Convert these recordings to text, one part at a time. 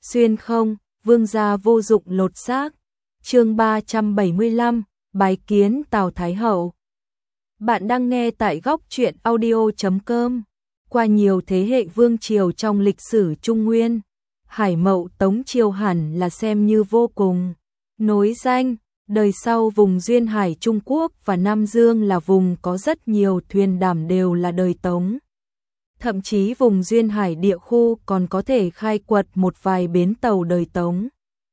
xuyên không, vương gia vô dụng lột xác. Chương 375, bái kiến Tào Thái Hậu. Bạn đang nghe tại góc truyện audio.com. Qua nhiều thế hệ vương triều trong lịch sử Trung Nguyên, Hải Mậu Tống triều hẳn là xem như vô cùng nối danh. Đời sau vùng duyên hải Trung Quốc và Nam Dương là vùng có rất nhiều thuyền đàm đều là đời Tống. Thậm chí vùng duyên hải địa khu còn có thể khai quật một vài bến tàu đời Tống.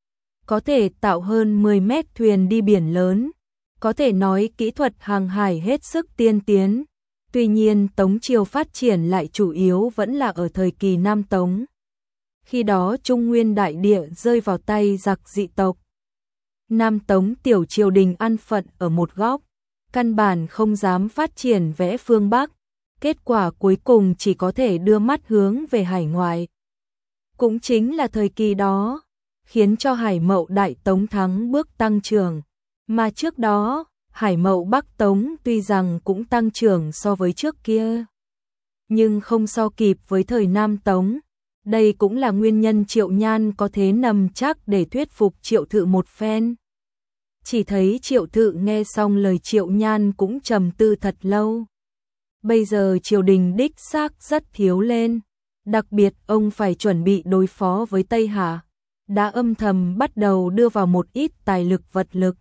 Có thể tạo hơn 10 mét thuyền đi biển lớn, có thể nói kỹ thuật hàng hải hết sức tiên tiến. Tuy nhiên Tống triều phát triển lại chủ yếu vẫn là ở thời kỳ Nam Tống. Khi đó Trung Nguyên đại địa rơi vào tay giặc dị tộc. Nam Tống tiểu triều đình an phận ở một góc, căn bản không dám phát triển vẽ phương Bắc, kết quả cuối cùng chỉ có thể đưa mắt hướng về hải ngoại. Cũng chính là thời kỳ đó, khiến cho Hải Mậu Đại Tống thắng bước tăng trưởng, mà trước đó, Hải Mậu Bắc Tống tuy rằng cũng tăng trưởng so với trước kia, nhưng không so kịp với thời Nam Tống. Đây cũng là nguyên nhân Triệu Nhan có thế nằm chắc để thuyết phục Triệu Thự một phen. Chỉ thấy Triệu Thự nghe xong lời Triệu Nhan cũng trầm tư thật lâu. Bây giờ triều đình đích xác rất thiếu lên, đặc biệt ông phải chuẩn bị đối phó với Tây Hạ, đã âm thầm bắt đầu đưa vào một ít tài lực vật lực.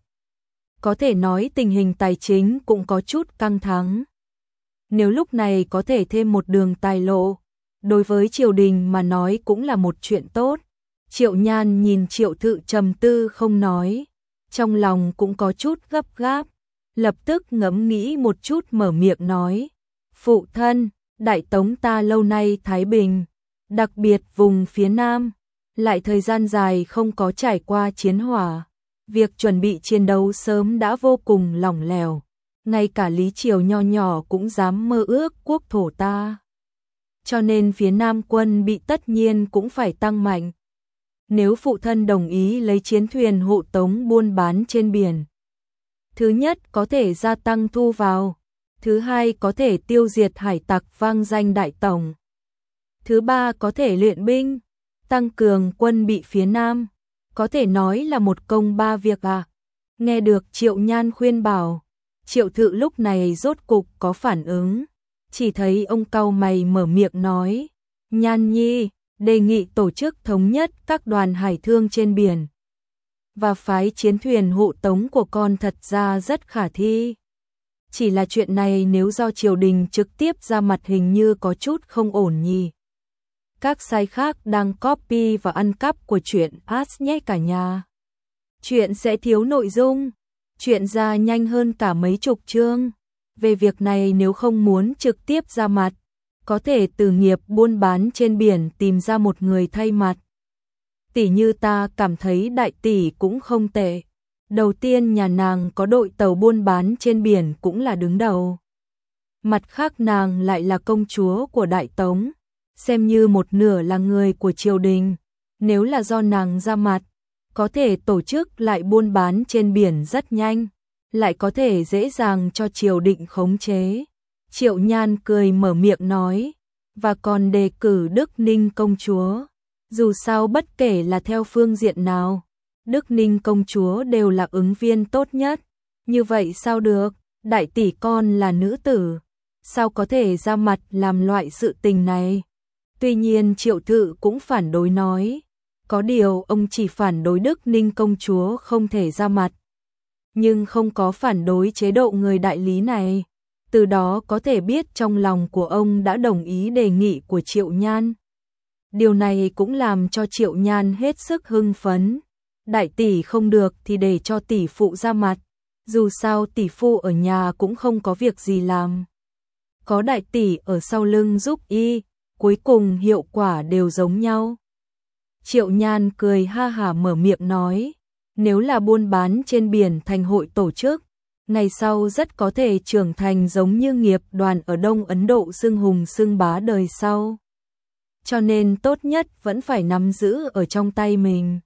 Có thể nói tình hình tài chính cũng có chút căng thẳng. Nếu lúc này có thể thêm một đường tài lộ, đối với triều đình mà nói cũng là một chuyện tốt. Triệu Nhan nhìn Triệu Thự trầm tư không nói, trong lòng cũng có chút gấp gáp, lập tức ngẫm nghĩ một chút mở miệng nói: "Phụ thân, Đại Tống ta lâu nay thái bình, đặc biệt vùng phía Nam, lại thời gian dài không có trải qua chiến hỏa, việc chuẩn bị chiến đấu sớm đã vô cùng lỏng lẻo, ngay cả Lý Triều nho nhỏ cũng dám mơ ước quốc thổ ta. Cho nên phía Nam quân bị tất nhiên cũng phải tăng mạnh. Nếu phụ thân đồng ý lấy chiến thuyền hộ tống buôn bán trên biển, thứ nhất có thể gia tăng thu vào, thứ hai có thể tiêu diệt hải tặc vang danh đại tổng, thứ ba có thể luyện binh, tăng cường quân bị phía Nam, có thể nói là một công ba việc à." Nghe được Triệu Nhan khuyên bảo, Triệu Thự lúc này rốt cục có phản ứng, chỉ thấy ông cau mày mở miệng nói: "Nhan nhi, đề nghị tổ chức thống nhất các đoàn hải thương trên biển và phái chiến thuyền hộ tống của con thật ra rất khả thi. Chỉ là chuyện này nếu do triều đình trực tiếp ra mặt hình như có chút không ổn nhỉ. Các sai khác đang copy và ăn cắp của truyện Ads nhé cả nhà. Chuyện sẽ thiếu nội dung, chuyện ra nhanh hơn cả mấy chục chương. Về việc này nếu không muốn trực tiếp ra mặt, có thể từ nghiệp buôn bán trên biển tìm ra một người thay mặt. Tỷ như ta cảm thấy đại tỷ cũng không tệ. Đầu tiên nhà nàng có đội tàu buôn bán trên biển cũng là đứng đầu. Mặt khác nàng lại là công chúa của Đại Tống, xem như một nửa là người của triều đình. Nếu là do nàng ra mặt, có thể tổ chức lại buôn bán trên biển rất nhanh, lại có thể dễ dàng cho triều đình khống chế." Triệu Nhan cười mở miệng nói: "Và còn đề cử Đức Ninh công chúa. Dù sao bất kể là theo phương diện nào, Đức Ninh công chúa đều là ứng viên tốt nhất. Như vậy sao được, đại tỷ con là nữ tử, sao có thể ra mặt làm loại sự tình này?" Tuy nhiên Triệu Thự cũng phản đối nói, có điều ông chỉ phản đối Đức Ninh công chúa không thể ra mặt, nhưng không có phản đối chế độ người đại lý này. Từ đó có thể biết trong lòng của ông đã đồng ý đề nghị của Triệu Nhan. Điều này cũng làm cho Triệu Nhan hết sức hưng phấn. Đại tỷ không được thì để cho tỷ phụ ra mặt, dù sao tỷ phụ ở nhà cũng không có việc gì làm. Có đại tỷ ở sau lưng giúp y, cuối cùng hiệu quả đều giống nhau. Triệu Nhan cười ha hả mở miệng nói, nếu là buôn bán trên biển thành hội tổ chức, ngày sau rất có thể trưởng thành giống như nghiệp đoàn ở Đông Ấn Độ xưng hùng xưng bá đời sau. Cho nên tốt nhất vẫn phải nắm giữ ở trong tay mình.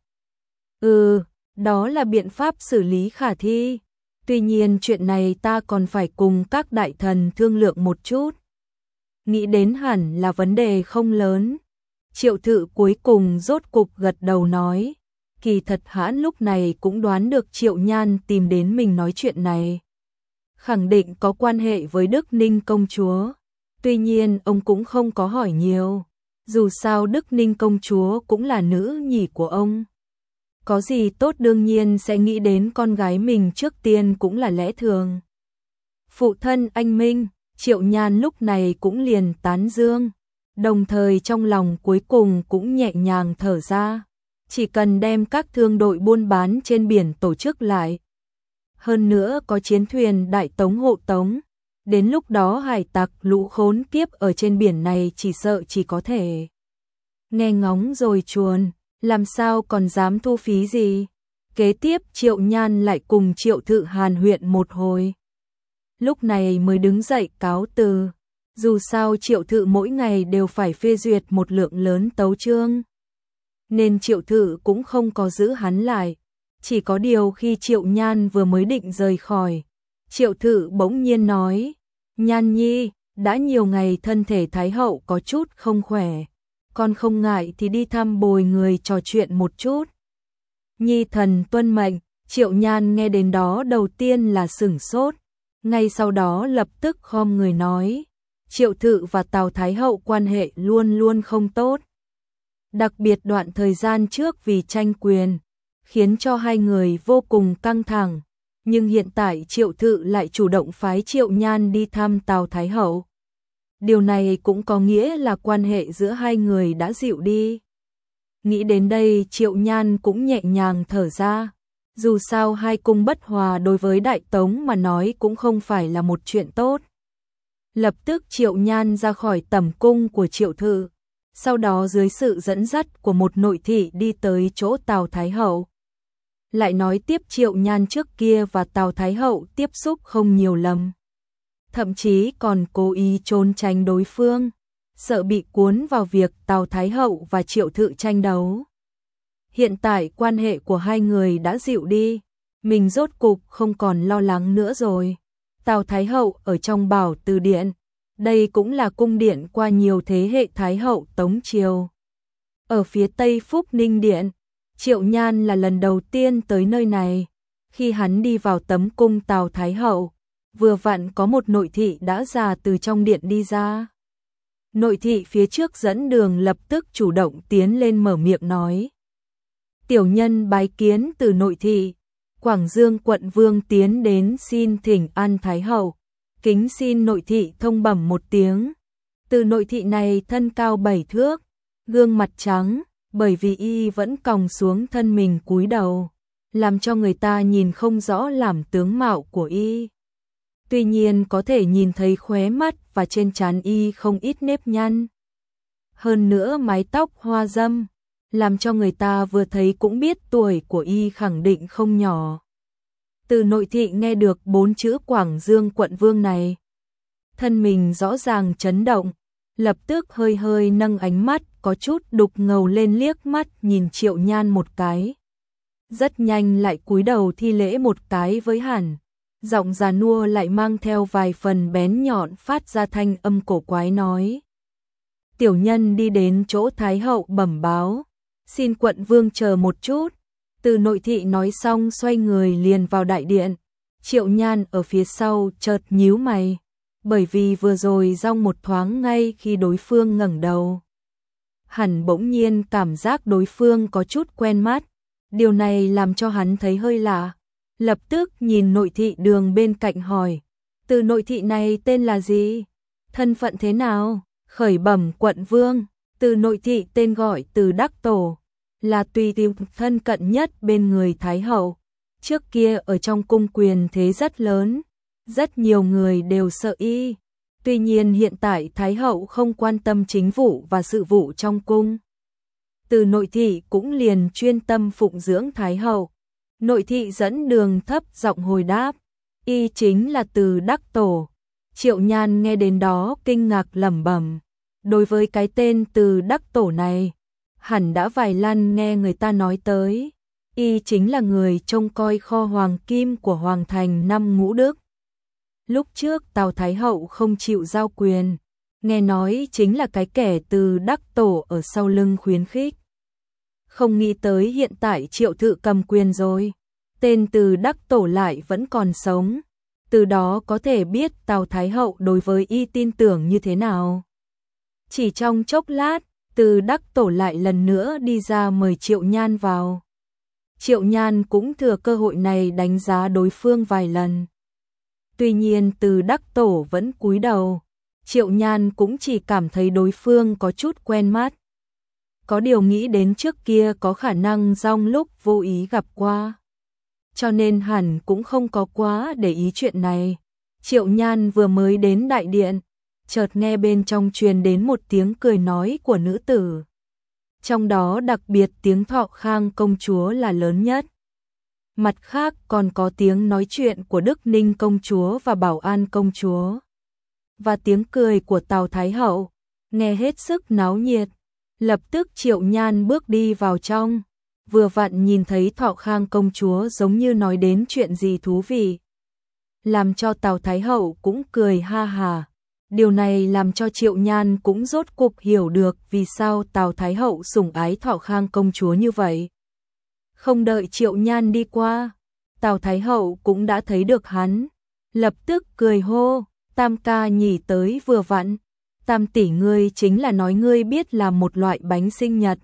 Đó là biện pháp xử lý khả thi. Tuy nhiên chuyện này ta còn phải cùng các đại thần thương lượng một chút. Nghĩ đến hẳn là vấn đề không lớn. Triệu Thự cuối cùng rốt cục gật đầu nói, kỳ thật hắn lúc này cũng đoán được Triệu Nhan tìm đến mình nói chuyện này. Khẳng định có quan hệ với Đức Ninh công chúa. Tuy nhiên ông cũng không có hỏi nhiều. Dù sao Đức Ninh công chúa cũng là nữ nhì của ông. Có gì tốt đương nhiên sẽ nghĩ đến con gái mình trước tiên cũng là lẽ thường. Phụ thân anh minh, Triệu Nhan lúc này cũng liền tán dương. Đồng thời trong lòng cuối cùng cũng nhẹ nhàng thở ra. Chỉ cần đem các thương đội buôn bán trên biển tổ chức lại. Hơn nữa có chiến thuyền đại tống hộ tống. Đến lúc đó hải tặc lũ khốn kiếp ở trên biển này chỉ sợ chỉ có thể nghe ngóng rồi chuồn, làm sao còn dám thu phí gì. Kế tiếp Triệu Nhan lại cùng Triệu Thự hàn huyên một hồi. Lúc này mới đứng dậy cáo từ. Dù sao Triệu Thự mỗi ngày đều phải phê duyệt một lượng lớn tấu chương. Nên Triệu Thự cũng không có giữ hắn lại. Chỉ có điều khi Triệu Nhan vừa mới định rời khỏi, Triệu Thự bỗng nhiên nói, Nhan nhi, đã nhiều ngày thân thể Thái hậu có chút không khỏe, con không ngại thì đi thăm bồi người trò chuyện một chút. Nhi thần tuân mệnh. Triệu Nhan nghe đến đó đầu tiên là sửng sốt, ngay sau đó lập tức khom người nói, Triệu Thự và Tào Thái hậu quan hệ luôn luôn không tốt. Đặc biệt đoạn thời gian trước vì tranh quyền, khiến cho hai người vô cùng căng thẳng. Nhưng hiện tại Triệu Thự lại chủ động phái Triệu Nhan đi thăm Tào Thái hậu. Điều này cũng có nghĩa là quan hệ giữa hai người đã dịu đi. Nghĩ đến đây Triệu Nhan cũng nhẹ nhàng thở ra. Dù sao hai cung bất hòa đối với Đại Tống mà nói cũng không phải là một chuyện tốt. Lập tức Triệu Nhan ra khỏi tẩm cung của Triệu Thự. Sau đó dưới sự dẫn dắt của một nội thị đi tới chỗ Tào Thái hậu. Lại nói tiếp Triệu Nhan trước kia và Tào Thái hậu tiếp xúc không nhiều lắm. Thậm chí còn cố ý trốn tránh đối phương, sợ bị cuốn vào việc Tào Thái hậu và Triệu Thự tranh đấu. Hiện tại quan hệ của hai người đã dịu đi, mình rốt cục không còn lo lắng nữa rồi. Tào Thái hậu ở trong Bảo Từ Điện, đây cũng là cung điện qua nhiều thế hệ Thái hậu Tống Triều. Ở phía Tây Phúc Ninh Điện, Triệu Nhan là lần đầu tiên tới nơi này. Khi hắn đi vào tấm cung Tào Thái hậu, vừa vặn có một nội thị đã già từ trong điện đi ra. Nội thị phía trước dẫn đường lập tức chủ động tiến lên mở miệng nói. Tiểu nhân bái kiến từ nội thị, Quảng Dương quận vương tiến đến xin thỉnh an Thái hậu, kính xin nội thị thông bẩm một tiếng. Từ nội thị này thân cao 7 thước, gương mặt trắng, bởi vì y vẫn còng xuống thân mình cúi đầu, làm cho người ta nhìn không rõ làm tướng mạo của y. Tuy nhiên có thể nhìn thấy khóe mắt và trên trán y không ít nếp nhăn. Hơn nữa mái tóc hoa dâm, làm cho người ta vừa thấy cũng biết tuổi của y khẳng định không nhỏ. Từ nội thị nghe được 4 chữ Quảng Dương quận vương này, thân mình rõ ràng chấn động, lập tức hơi hơi nâng ánh mắt có chút đục ngầu lên liếc mắt nhìn Triệu Nhan một cái. Rất nhanh lại cúi đầu thi lễ một cái với hẳn. Giọng già nua lại mang theo vài phần bén nhọn phát ra thanh âm cổ quái nói. Tiểu nhân đi đến chỗ Thái hậu bẩm báo, xin quận vương chờ một chút. Từ nội thị nói xong xoay người liền vào đại điện. Triệu Nhan ở phía sau chợt nhíu mày, bởi vì vừa rồi dong một thoáng ngay khi đối phương ngẩng đầu. Hẳn bỗng nhiên cảm giác đối phương có chút quen mắt, điều này làm cho hắn thấy hơi lạ. Lập tức nhìn nội thị đường bên cạnh hỏi, từ nội thị này tên là gì? Thân phận thế nào? Khởi bẩm quận vương, từ nội thị tên gọi Từ Đắc Tổ, là tùy tiêu thân cận nhất bên người Thái hậu. Trước kia ở trong cung quyền thế rất lớn, rất nhiều người đều sợ y. Tuy nhiên hiện tại Thái hậu không quan tâm chính vụ và sự vụ trong cung. Từ nội thị cũng liền chuyên tâm phụng dưỡng Thái hậu. Nội thị dẫn đường thấp giọng hồi đáp, y chính là Từ Đắc Tổ. Triệu Nhan nghe đến đó kinh ngạc lẩm bẩm, đối với cái tên Từ Đắc Tổ này, hẳn đã vài lần nghe người ta nói tới, y chính là người trông coi kho hoàng kim của hoàng thành năm Ngũ Đức. Lúc trước Tào Thái hậu không chịu giao quyền, nghe nói chính là cái kẻ Từ Đắc Tổ ở sau lưng khuyến khích. Không nghĩ tới hiện tại Triệu Thự cầm quyền rồi, tên Từ Đắc Tổ lại vẫn còn sống, từ đó có thể biết Tào Thái Hậu đối với y tin tưởng như thế nào. Chỉ trong chốc lát, Từ Đắc Tổ lại lần nữa đi ra mời Triệu Nhan vào. Triệu Nhan cũng thừa cơ hội này đánh giá đối phương vài lần. Tuy nhiên Từ Đắc Tổ vẫn cúi đầu, Triệu Nhan cũng chỉ cảm thấy đối phương có chút quen mắt. Có điều nghĩ đến trước kia có khả năng trong lúc vô ý gặp qua, cho nên hẳn cũng không có quá để ý chuyện này. Triệu Nhan vừa mới đến đại điện, chợt nghe bên trong truyền đến một tiếng cười nói của nữ tử. Trong đó đặc biệt tiếng Thọ Khang công chúa là lớn nhất. Mặt khác còn có tiếng nói chuyện của Đức Ninh công chúa và Bảo An công chúa. Và tiếng cười của Tào Thái Hậu, nghe hết sức náo nhiệt. Lập tức Triệu Nhan bước đi vào trong, vừa vặn nhìn thấy Thọ Khang công chúa giống như nói đến chuyện gì thú vị. Làm cho Tào Thái Hậu cũng cười ha hà. Điều này làm cho Triệu Nhan cũng rốt cục hiểu được vì sao Tào Thái Hậu sủng ái Thọ Khang công chúa như vậy. Không đợi Triệu Nhan đi qua, Tào Thái Hậu cũng đã thấy được hắn, lập tức cười hô, Tam ca nhỉ tới vừa vặn, Tam tỷ ngươi chính là nói ngươi biết làm một loại bánh sinh nhật.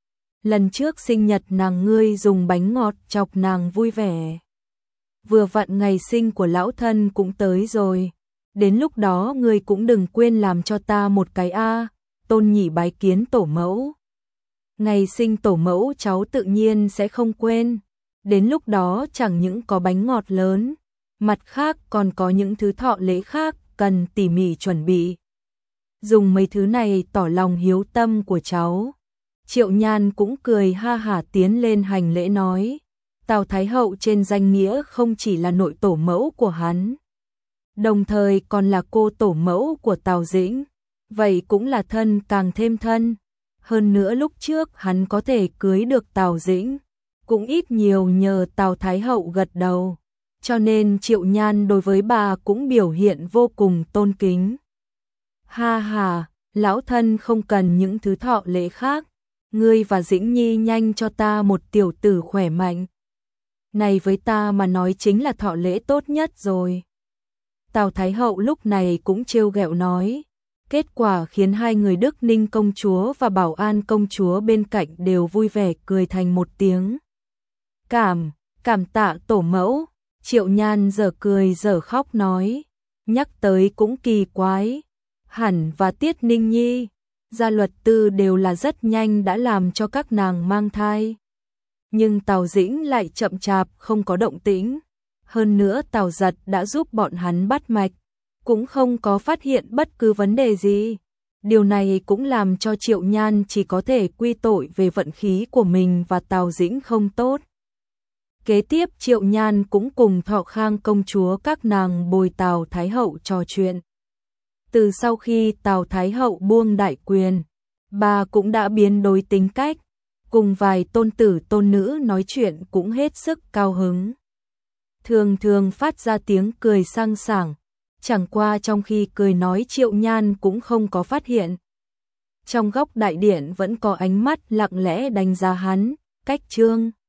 Lần trước sinh nhật nàng ngươi dùng bánh ngọt chọc nàng vui vẻ. Vừa vặn ngày sinh của lão thân cũng tới rồi, đến lúc đó ngươi cũng đừng quên làm cho ta một cái a, Tôn nhỉ bái kiến tổ mẫu. Ngày sinh tổ mẫu cháu tự nhiên sẽ không quên, đến lúc đó chẳng những có bánh ngọt lớn, mặt khác còn có những thứ thọ lễ khác cần tỉ mỉ chuẩn bị. Dùng mấy thứ này tỏ lòng hiếu tâm của cháu. Triệu Nhan cũng cười ha hả tiến lên hành lễ nói, Tào Thái Hậu trên danh nghĩa không chỉ là nội tổ mẫu của hắn, đồng thời còn là cô tổ mẫu của Tào Dĩnh, vậy cũng là thân càng thêm thân. Hơn nữa lúc trước hắn có thể cưới được Tào Dĩnh, cũng ít nhiều nhờ Tào Thái Hậu gật đầu, cho nên Triệu Nhan đối với bà cũng biểu hiện vô cùng tôn kính. Ha ha, lão thân không cần những thứ thọ lễ khác, ngươi và Dĩnh Nhi nhanh cho ta một tiểu tử khỏe mạnh. Này với ta mà nói chính là thọ lễ tốt nhất rồi. Tào Thái Hậu lúc này cũng trêu ghẹo nói, kết quả khiến hai người Đức Ninh công chúa và Bảo An công chúa bên cạnh đều vui vẻ cười thành một tiếng. Cảm tạ tổ mẫu. Triệu Nhan giờ cười giờ khóc nói, nhắc tới cũng kỳ quái, hẳn và Tiết Ninh Nhi, Gia Luật Tư đều là rất nhanh đã làm cho các nàng mang thai. Nhưng Tào Dĩnh lại chậm chạp không có động tĩnh, hơn nữa Tào Giật đã giúp bọn hắn bắt mạch, cũng không có phát hiện bất cứ vấn đề gì. Điều này cũng làm cho Triệu Nhan chỉ có thể quy tội về vận khí của mình và Tào Dĩnh không tốt. Kế tiếp Triệu Nhan cũng cùng Thọ Khang công chúa các nàng bồi Tào Thái Hậu trò chuyện. Từ sau khi Tào Thái Hậu buông đại quyền, bà cũng đã biến đổi tính cách, cùng vài tôn tử tôn nữ nói chuyện cũng hết sức cao hứng. Thường thường phát ra tiếng cười sang sảng, chẳng qua trong khi cười nói Triệu Nhan cũng không có phát hiện. Trong góc đại điện vẫn có ánh mắt lặng lẽ đánh giá hắn, Cách Trương.